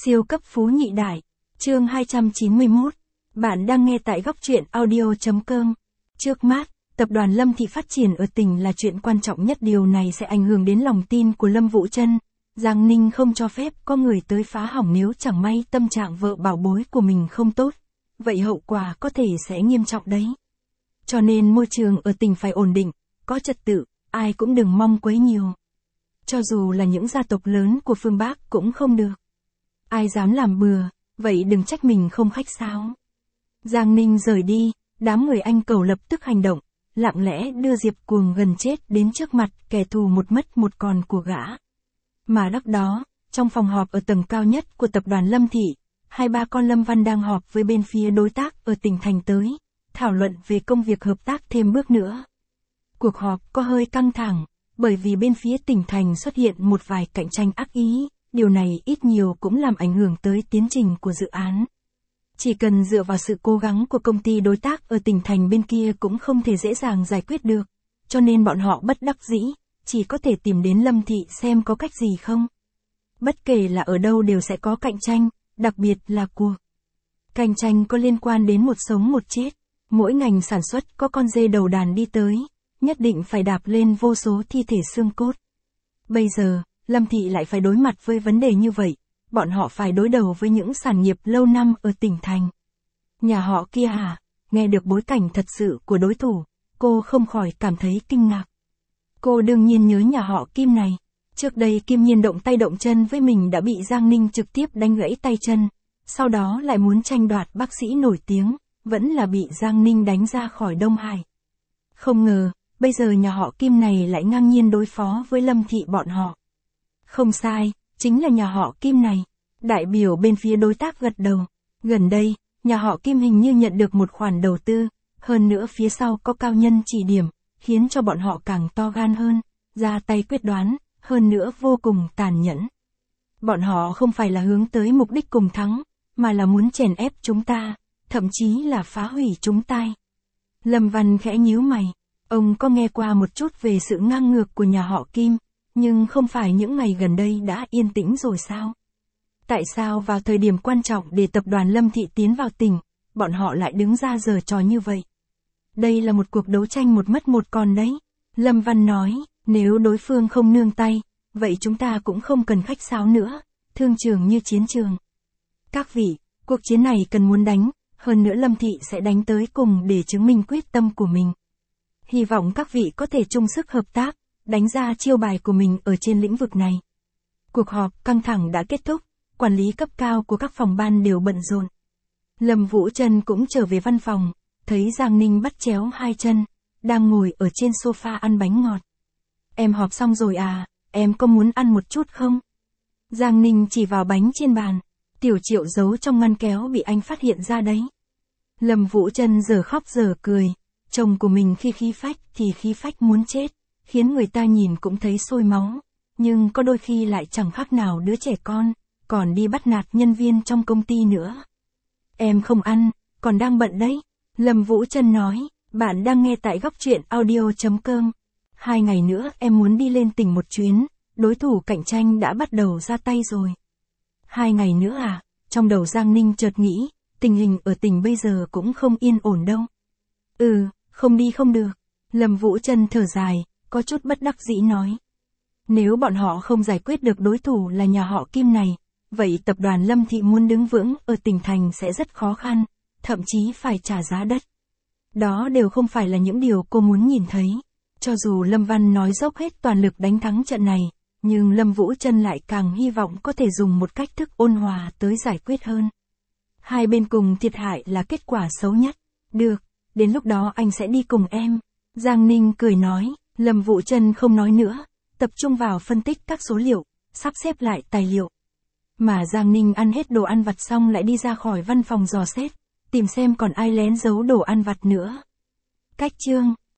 Siêu cấp phú nhị đại. Chương 291. Bạn đang nghe tại góc truyện audio.com. Trước mắt, tập đoàn Lâm Thị phát triển ở tỉnh là chuyện quan trọng nhất, điều này sẽ ảnh hưởng đến lòng tin của Lâm Vũ Trân. Giang Ninh không cho phép có người tới phá hỏng, nếu chẳng may tâm trạng vợ bảo bối của mình không tốt, vậy hậu quả có thể sẽ nghiêm trọng đấy. Cho nên môi trường ở tỉnh phải ổn định, có trật tự, ai cũng đừng mong quấy nhiều. Cho dù là những gia tộc lớn của phương Bắc cũng không được. Ai dám làm bừa, vậy đừng trách mình không khách sáo. Giang Ninh rời đi, đám người anh Cẩu lập tức hành động, lặng lẽ đưa Diệp Cuồng gần chết đến trước mặt kẻ thù một mất một còn của gã. Mà lúc đó, trong phòng họp ở tầng cao nhất của tập đoàn Lâm Thị, hai ba con Lâm Văn đang họp với bên phía đối tác ở tỉnh thành tới, thảo luận về công việc hợp tác thêm bước nữa. Cuộc họp có hơi căng thẳng, bởi vì bên phía tỉnh thành xuất hiện một vài cạnh tranh ác ý, điều này ít nhiều cũng làm ảnh hưởng tới tiến trình của dự án. Chỉ cần dựa vào sự cố gắng của công ty đối tác ở tỉnh thành bên kia cũng không thể dễ dàng giải quyết được, cho nên bọn họ bất đắc dĩ, chỉ có thể tìm đến Lâm Thị xem có cách gì không. Bất kể là ở đâu đều sẽ có cạnh tranh, đặc biệt là cuộc cạnh tranh có liên quan đến một sống một chết. Mỗi ngành sản xuất có con dê đầu đàn đi tới, nhất định phải đạp lên vô số thi thể xương cốt. Bây giờ, Lâm Thị lại phải đối mặt với vấn đề như vậy, bọn họ phải đối đầu với những sản nghiệp lâu năm ở tỉnh thành. Nhà họ kia hả? Nghe được bối cảnh thật sự của đối thủ, cô không khỏi cảm thấy kinh ngạc. Cô đương nhiên nhớ nhà họ Kim này. Trước đây Kim Nhiên động tay động chân với mình đã bị Giang Ninh trực tiếp đánh gãy tay chân, sau đó lại muốn tranh đoạt bác sĩ nổi tiếng, vẫn là bị Giang Ninh đánh ra khỏi Đông Hải. Không ngờ, bây giờ nhà họ Kim này lại ngang nhiên đối phó với Lâm Thị bọn họ. Không sai, chính là nhà họ Kim này. Đại biểu bên phía đối tác gật đầu. Gần đây, nhà họ Kim hình như nhận được một khoản đầu tư, hơn nữa phía sau có cao nhân chỉ điểm, khiến cho bọn họ càng to gan hơn, ra tay quyết đoán, hơn nữa vô cùng tàn nhẫn. Bọn họ không phải là hướng tới mục đích cùng thắng, mà là muốn chèn ép chúng ta, thậm chí là phá hủy chúng ta. Lâm Văn khẽ nhíu mày, ông có nghe qua một chút về sự ngang ngược của nhà họ Kim, nhưng không phải những ngày gần đây đã yên tĩnh rồi sao? Tại sao vào thời điểm quan trọng để tập đoàn Lâm Thị tiến vào tỉnh, bọn họ lại đứng ra giở trò như vậy? Đây là một cuộc đấu tranh một mất một còn đấy. Lâm Văn nói, nếu đối phương không nương tay, vậy chúng ta cũng không cần khách sáo nữa, thương trường như chiến trường. Các vị, cuộc chiến này cần muốn đánh, hơn nữa Lâm Thị sẽ đánh tới cùng để chứng minh quyết tâm của mình. Hy vọng các vị có thể chung sức hợp tác, đánh ra chiêu bài của mình ở trên lĩnh vực này. Cuộc họp căng thẳng đã kết thúc, quản lý cấp cao của các phòng ban đều bận rộn. Lâm Vũ Trân cũng trở về văn phòng, thấy Giang Ninh bắt chéo hai chân, đang ngồi ở trên sofa ăn bánh ngọt. Em họp xong rồi à, em có muốn ăn một chút không? Giang Ninh chỉ vào bánh trên bàn, Tiểu Triệu giấu trong ngăn kéo bị anh phát hiện ra đấy. Lâm Vũ Trân giờ khóc giờ cười, chồng của mình khi khí phách thì khí phách muốn chết, khiến người ta nhìn cũng thấy sôi máu, nhưng có đôi khi lại chẳng khác nào đứa trẻ con, còn đi bắt nạt nhân viên trong công ty nữa. Em không ăn, còn đang bận đấy. Lâm Vũ Trân nói, bạn đang nghe tại góc truyện audio.com. 2 ngày nữa em muốn đi lên tỉnh một chuyến, đối thủ cạnh tranh đã bắt đầu ra tay rồi. 2 ngày nữa à? Trong đầu Giang Ninh chợt nghĩ, tình hình ở tỉnh bây giờ cũng không yên ổn đâu. Không đi không được. Lâm Vũ Trân thở dài, có chút bất đắc dĩ nói. Nếu bọn họ không giải quyết được đối thủ là nhà họ Kim này, vậy tập đoàn Lâm Thị muốn đứng vững ở tỉnh thành sẽ rất khó khăn, thậm chí phải trả giá đắt. Đó đều không phải là những điều cô muốn nhìn thấy. Cho dù Lâm Văn nói dốc hết toàn lực đánh thắng trận này, nhưng Lâm Vũ Trân lại càng hy vọng có thể dùng một cách thức ôn hòa tới giải quyết hơn. Hai bên cùng thiệt hại là kết quả xấu nhất. Được, đến lúc đó anh sẽ đi cùng em. Giang Ninh cười nói, Lâm Vũ Trân không nói nữa, tập trung vào phân tích các số liệu, sắp xếp lại tài liệu. Mà Giang Ninh ăn hết đồ ăn vặt xong lại đi ra khỏi văn phòng dò xét, tìm xem còn ai lén giấu đồ ăn vặt nữa. Cách chương